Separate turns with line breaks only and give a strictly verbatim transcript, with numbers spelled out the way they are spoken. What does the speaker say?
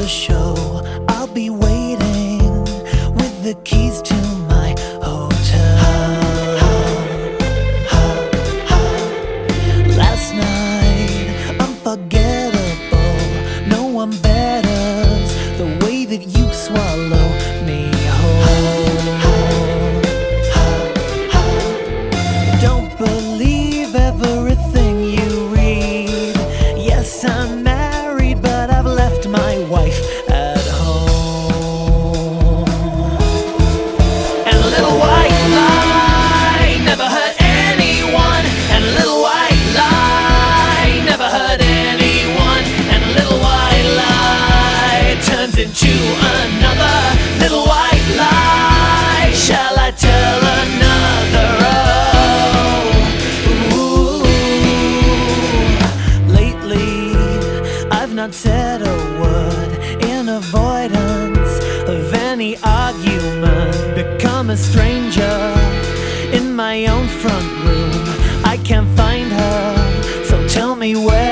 the show, I'll be waiting with the keys to my hotel. Last night, unforgettable. No one betters the way that you swallow me whole. Don't believe everything you read. Yes, I'm married, but I've left my wife at home. And a little white lie never hurt anyone. And a little white lie never hurt anyone. And a little white lie turns into another little white lie. Shall I tell another? Oh, ooh. Lately, I've not said a word in avoidance of any argument. Become a stranger in my own front room. I can't find her, so tell me where